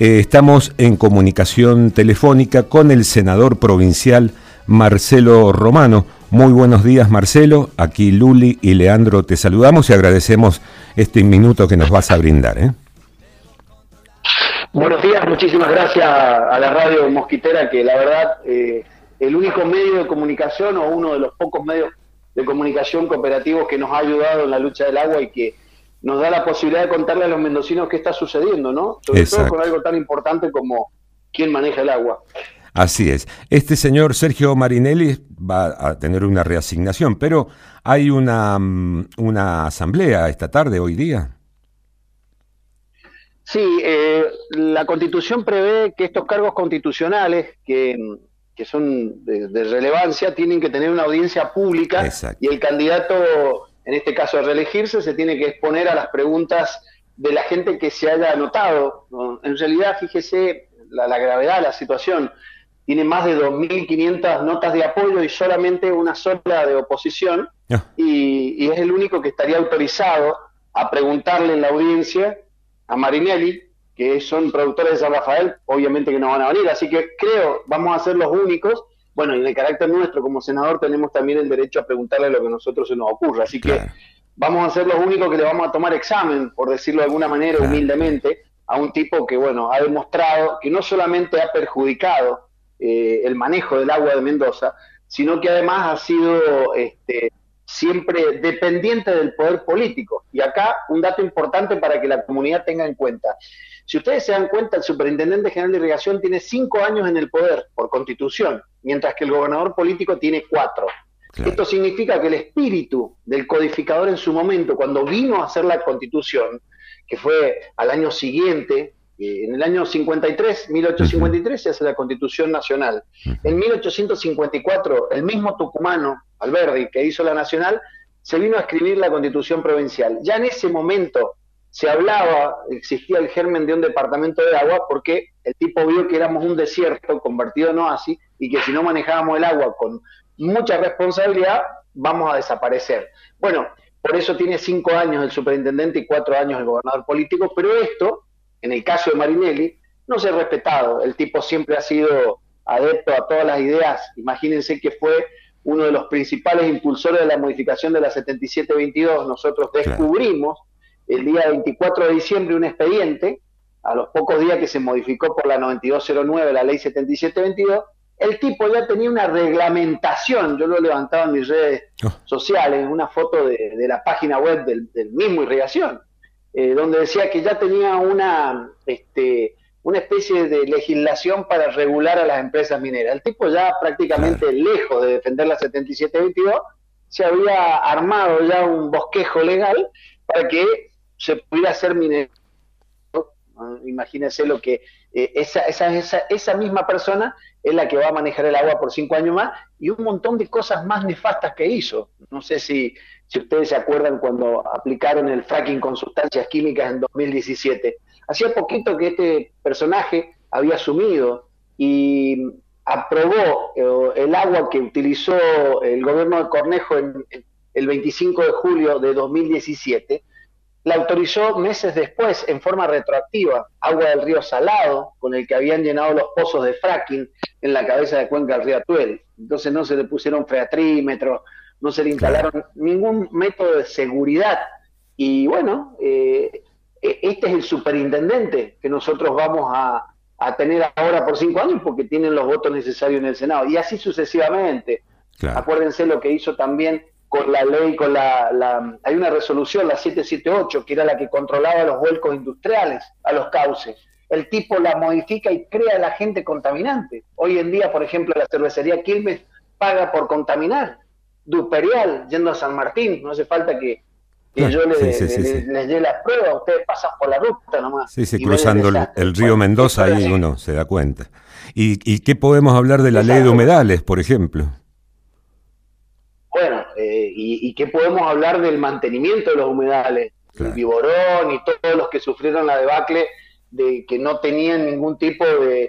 Estamos en comunicación telefónica con el senador provincial Marcelo Romano. Muy buenos días, Marcelo. Aquí Luli y Leandro te saludamos y agradecemos este minuto que nos vas a brindar. Buenos días, muchísimas gracias a la radio Mosquitera, que la verdad el único medio de comunicación o uno de los pocos medios de comunicación cooperativos que nos ha ayudado en la lucha del agua y que nos da la posibilidad de contarle a los mendocinos qué está sucediendo, ¿no? Sobre todo con algo tan importante como quién maneja el agua. Así es. Este señor Sergio Marinelli va a tener una reasignación, pero hay una asamblea esta tarde, hoy día. Sí, la Constitución prevé que estos cargos constitucionales que son de relevancia tienen que tener una audiencia pública. Exacto. Y el candidato, en este caso a reelegirse, se tiene que exponer a las preguntas de la gente que se haya anotado, ¿no? En realidad, fíjese la gravedad de la situación. Tiene más de 2.500 notas de apoyo y solamente una sola de oposición, y es el único que estaría autorizado a preguntarle en la audiencia a Marinelli, que son productores de San Rafael, obviamente que no van a venir, así que creo vamos a ser los únicos. Bueno, y en el carácter nuestro como senador tenemos también el derecho a preguntarle lo que a nosotros se nos ocurra, así que vamos a ser los únicos que le vamos a tomar examen, por decirlo de alguna manera, humildemente, a un tipo que, bueno, ha demostrado que no solamente ha perjudicado el manejo del agua de Mendoza, sino que además ha sido siempre dependiente del poder político. Y acá un dato importante para que la comunidad tenga en cuenta. Si ustedes se dan cuenta, el Superintendente General de Irrigación tiene 5 años en el poder por Constitución, mientras que el gobernador político tiene 4. Claro. Esto significa que el espíritu del codificador en su momento, cuando vino a hacer la Constitución, que fue al año siguiente, en el año 53, 1853, se hace la Constitución Nacional. En 1854, el mismo tucumano, Alberdi, que hizo la Nacional, se vino a escribir la Constitución Provincial. Ya en ese momento se hablaba, existía el germen de un departamento de agua, porque el tipo vio que éramos un desierto convertido en oasis y que si no manejábamos el agua con mucha responsabilidad, vamos a desaparecer. Bueno, por eso tiene 5 años el superintendente y 4 años el gobernador político, pero esto, en el caso de Marinelli, no se ha respetado. El tipo siempre ha sido adepto a todas las ideas. Imagínense que fue uno de los principales impulsores de la modificación de la 7722. Nosotros descubrimos el día 24 de diciembre un expediente, a los pocos días que se modificó por la 9209, la ley 7722, el tipo ya tenía una reglamentación, yo lo levantaba en mis redes sociales, una foto de la página web del mismo Irrigación, donde decía que ya tenía una especie de legislación para regular a las empresas mineras. El tipo ya prácticamente lejos de defender la 7722, se había armado ya un bosquejo legal para que se pudiera hacer minero. Imagínense lo que esa misma persona es la que va a manejar el agua por 5 años más, y un montón de cosas más nefastas que hizo. No sé si ustedes se acuerdan cuando aplicaron el fracking con sustancias químicas en 2017. Hacía poquito que este personaje había asumido y aprobó el agua que utilizó el gobierno de Cornejo el 25 de julio de 2017, la autorizó meses después en forma retroactiva, agua del río Salado, con el que habían llenado los pozos de fracking en la cabeza de cuenca del río Atuel. Entonces no se le pusieron freatrímetros, no se le instalaron ningún método de seguridad. Y bueno, este es el superintendente que nosotros vamos a tener ahora por 5 años, porque tienen los votos necesarios en el Senado, y así sucesivamente. Acuérdense lo que hizo también con la ley, hay una resolución, la 778, que era la que controlaba los vuelcos industriales a los cauces. El tipo la modifica y crea a la gente contaminante. Hoy en día, por ejemplo, la cervecería Quilmes paga por contaminar. Duperial, yendo a San Martín, no hace falta que yo les dé las pruebas, ustedes pasan por la ruta nomás. Sí, cruzando el río Mendoza, ahí uno se da cuenta. ¿Y qué podemos hablar de la ley de humedales, por ejemplo? Bueno, ¿y qué podemos hablar del mantenimiento de los humedales? El Viborón y todos los que sufrieron la debacle de que no tenían ningún tipo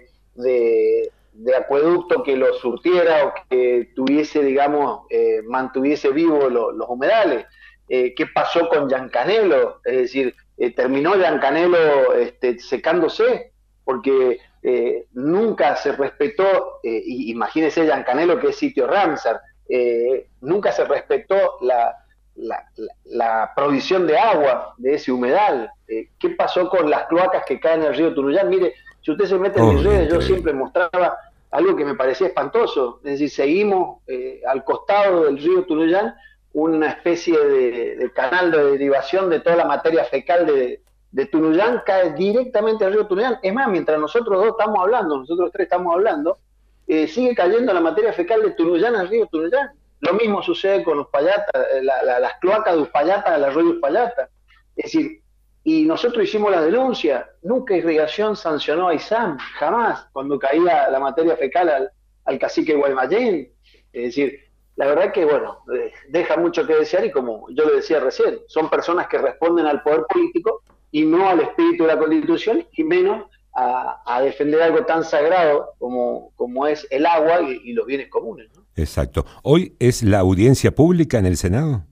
de acueducto que los surtiera o que tuviese, digamos, mantuviese vivos los humedales. ¿Qué pasó con Yancanelo? Es decir, terminó Yancanelo secándose. porque nunca se respetó, imagínese Yancanelo, que es sitio Ramsar, nunca se respetó la provisión de agua de ese humedal. ¿Qué pasó con las cloacas que caen en el río Tunuyán? Mire, si usted se mete en mis redes, yo siempre mostraba algo que me parecía espantoso. Es decir, seguimos al costado del río Tunuyán una especie de canal de derivación de toda la materia fecal de Tunuyán, cae directamente al río Tunuyán. Es más, mientras nosotros tres estamos hablando, sigue cayendo la materia fecal de Tunuyán al río Tunuyán. Lo mismo sucede con Uspallata, las cloacas de Uspallata, al arroyo Uspallata. Es decir, y nosotros hicimos la denuncia, nunca Irrigación sancionó a ISAM, jamás, cuando caía la materia fecal al cacique Guaymallén. Es decir, la verdad que, bueno, deja mucho que desear, y como yo le decía recién, son personas que responden al poder político y no al espíritu de la Constitución, y menos a defender algo tan sagrado como es el agua y los bienes comunes, ¿no? Exacto. ¿Hoy es la audiencia pública en el Senado?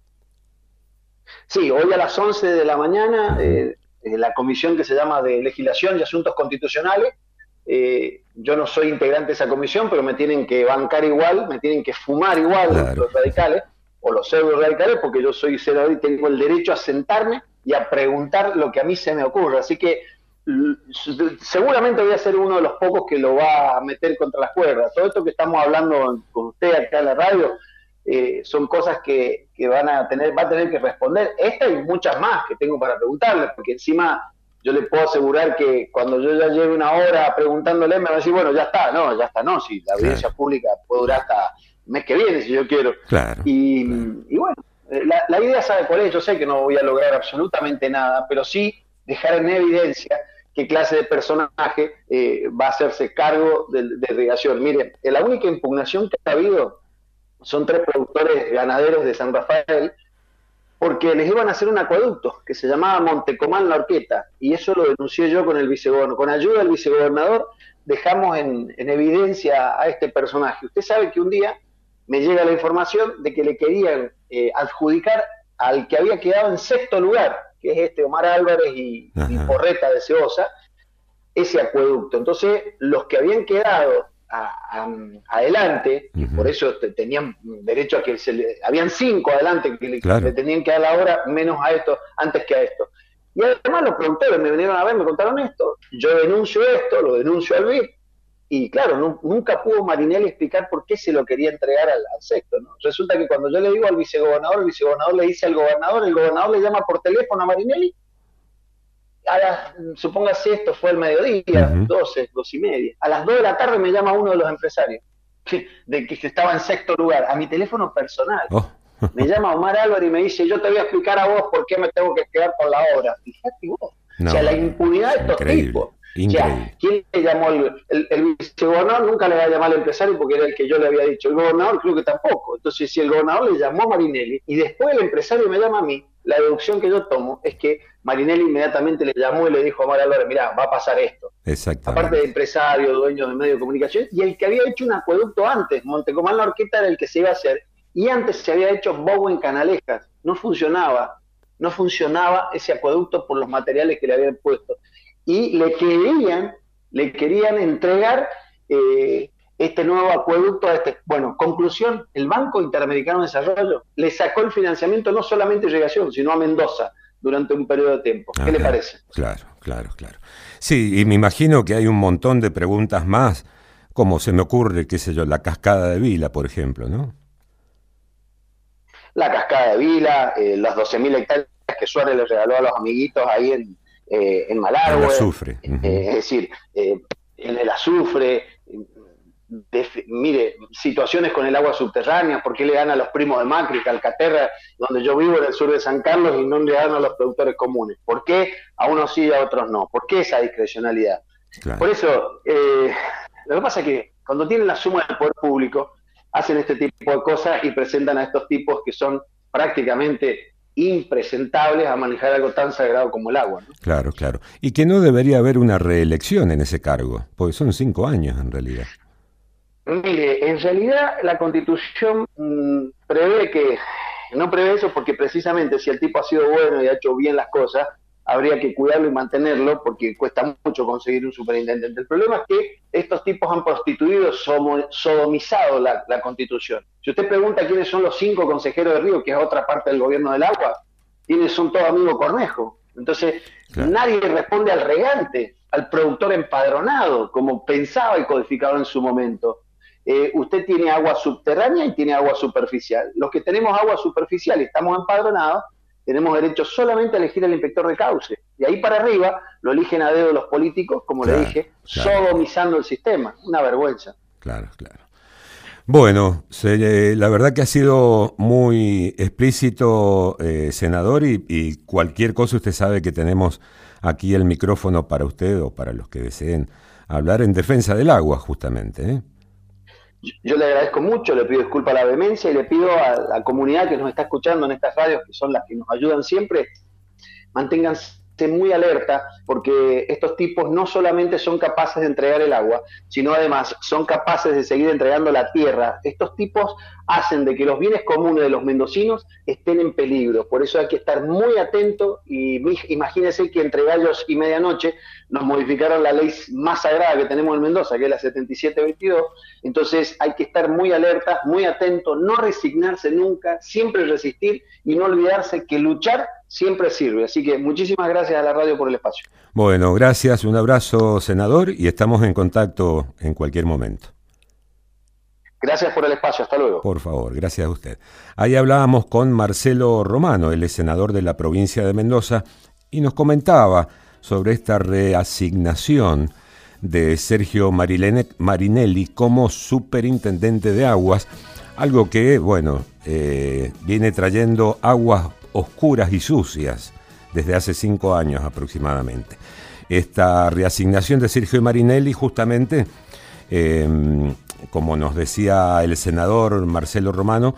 Sí, hoy a las 11 de la mañana, la comisión que se llama de Legislación y Asuntos Constitucionales, yo no soy integrante de esa comisión, pero me tienen que bancar igual, me tienen que fumar igual, claro, los radicales, o los pseudo radicales, porque yo soy senador y tengo el derecho a sentarme y a preguntar lo que a mí se me ocurra. Así que seguramente voy a ser uno de los pocos que lo va a meter contra las cuerdas. Todo esto que estamos hablando con usted acá en la radio, son cosas que va a tener que responder. Esta y muchas más que tengo para preguntarle, porque encima yo le puedo asegurar que cuando yo ya lleve una hora preguntándole, me va a decir, bueno, ya está, no, si la audiencia pública puede durar hasta el mes que viene, si yo quiero. Claro. Y bueno, la idea, ¿sabe cuál es? Yo sé que no voy a lograr absolutamente nada, pero sí dejar en evidencia qué clase de personaje va a hacerse cargo de irrigación. Miren, la única impugnación que ha habido son 3 productores ganaderos de San Rafael, porque les iban a hacer un acueducto que se llamaba Montecomán La Horqueta, y eso lo denuncié yo con el vicegobernador. Con ayuda del vicegobernador dejamos en evidencia a este personaje. Usted sabe que un día me llega la información de que le querían adjudicar al que había quedado en 6º lugar, que es Omar Álvarez y Porreta de Ceosa, ese acueducto. Entonces, los que habían quedado adelante, y por eso tenían derecho a que habían 5 adelante que le tenían que dar la hora, menos a esto, antes que a esto. Y además los productores me vinieron a ver, me contaron esto, yo denuncio esto, lo denuncio al BID, y claro, nunca pudo Marinelli explicar por qué se lo quería entregar al sexto, ¿no? Resulta que cuando yo le digo al vicegobernador, el vicegobernador le dice al gobernador, el gobernador le llama por teléfono a Marinelli, supóngase esto fue el mediodía, 12 y media, a las 2 de la tarde me llama uno de los empresarios, de que estaba en 6º lugar, a mi teléfono personal. Me llama Omar Álvarez y me dice, yo te voy a explicar a vos por qué me tengo que quedar con la obra. Fíjate vos, o sea, la impunidad de estos tipos. O sea, ¿quién le llamó? El vicegobernador nunca le va a llamar al empresario porque era el que yo le había dicho. El gobernador creo que tampoco. Entonces, si el gobernador le llamó a Marinelli y después el empresario me llama a mí, la deducción que yo tomo es que Marinelli inmediatamente le llamó y le dijo a Omar Álvarez, mirá, va a pasar esto. Aparte de empresario, dueño de medios de comunicación, y el que había hecho un acueducto antes, Montecomán La Horqueta era el que se iba a hacer, y antes se había hecho Bowen Canalejas. No funcionaba ese acueducto por los materiales que le habían puesto. Y le querían entregar este nuevo acueducto a este. Bueno, conclusión, el Banco Interamericano de Desarrollo le sacó el financiamiento no solamente a irrigación, sino a Mendoza durante un periodo de tiempo. ¿Qué le parece? Claro. Sí, y me imagino que hay un montón de preguntas más, como se me ocurre, qué sé yo, la cascada de Vila, por ejemplo, ¿no? La cascada de Vila, las 12.000 hectáreas que Suárez le regaló a los amiguitos ahí en Malargüe, el azufre. Es decir, el azufre, mire, situaciones con el agua subterránea, ¿por qué le dan a los primos de Macri, Calcaterra, donde yo vivo en el sur de San Carlos, y no le dan a los productores comunes? ¿Por qué a unos sí y a otros no? ¿Por qué esa discrecionalidad? Claro. Por eso, lo que pasa es que cuando tienen la suma del poder público, hacen este tipo de cosas y presentan a estos tipos que son prácticamente impresentables a manejar algo tan sagrado como el agua, ¿no? Claro. Y que no debería haber una reelección en ese cargo, porque son 5 años en realidad. Mire, en realidad la Constitución prevé que, no prevé eso porque precisamente si el tipo ha sido bueno y ha hecho bien las cosas, habría que cuidarlo y mantenerlo porque cuesta mucho conseguir un superintendente. El problema es que estos tipos han prostituido, sodomizado la Constitución. Si usted pregunta quiénes son los 5 consejeros de Río, que es otra parte del gobierno del agua, ¿quiénes son todos amigos Cornejo? Entonces, claro, nadie responde al regante, al productor empadronado, como pensaba el codificador en su momento. Usted tiene agua subterránea y tiene agua superficial. Los que tenemos agua superficial y estamos empadronados, tenemos derecho solamente a elegir al inspector de cauce. De ahí para arriba lo eligen a dedo los políticos, como claro, le dije, claro, sodomizando el sistema. Una vergüenza. Claro, claro. Bueno, la verdad que ha sido muy explícito, senador, y cualquier cosa usted sabe que tenemos aquí el micrófono para usted o para los que deseen hablar en defensa del agua, justamente, ¿eh? Yo le agradezco mucho, le pido disculpas a la vehemencia y le pido a la comunidad que nos está escuchando en estas radios, que son las que nos ayudan siempre, manténganse muy alerta, porque estos tipos no solamente son capaces de entregar el agua, sino además son capaces de seguir entregando la tierra. Estos tipos hacen de que los bienes comunes de los mendocinos estén en peligro. Por eso hay que estar muy atento y imagínense que entre gallos y medianoche nos modificaron la ley más sagrada que tenemos en Mendoza, que es la 7722. Entonces hay que estar muy alerta, muy atento, no resignarse nunca, siempre resistir y no olvidarse que luchar siempre sirve. Así que muchísimas gracias a la radio por el espacio. Bueno, gracias, un abrazo, senador, y estamos en contacto en cualquier momento. Gracias por el espacio, hasta luego. Por favor, gracias a usted. Ahí hablábamos con Marcelo Romano, él es senador de la provincia de Mendoza, y nos comentaba sobre esta reasignación de Sergio Marinelli como superintendente de aguas, algo que, bueno, viene trayendo aguas oscuras y sucias desde hace 5 años aproximadamente. Esta reasignación de Sergio Marinelli justamente, como nos decía el senador Marcelo Romano,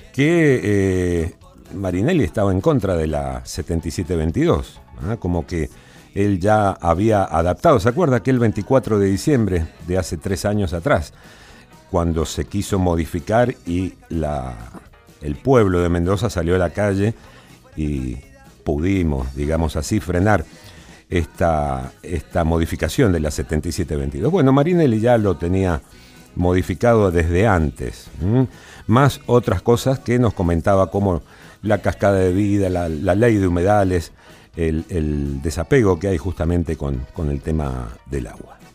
que Marinelli estaba en contra de la 7722, ¿eh? Como que él ya había adaptado. ¿Se acuerda que el 24 de diciembre de hace 3 años atrás, cuando se quiso modificar y el pueblo de Mendoza salió a la calle y pudimos, digamos así, frenar esta modificación de la 7722? Bueno, Marinelli ya lo tenía modificado desde antes, más otras cosas que nos comentaba, como la cascada de vida, la ley de humedales, el desapego que hay justamente con el tema del agua.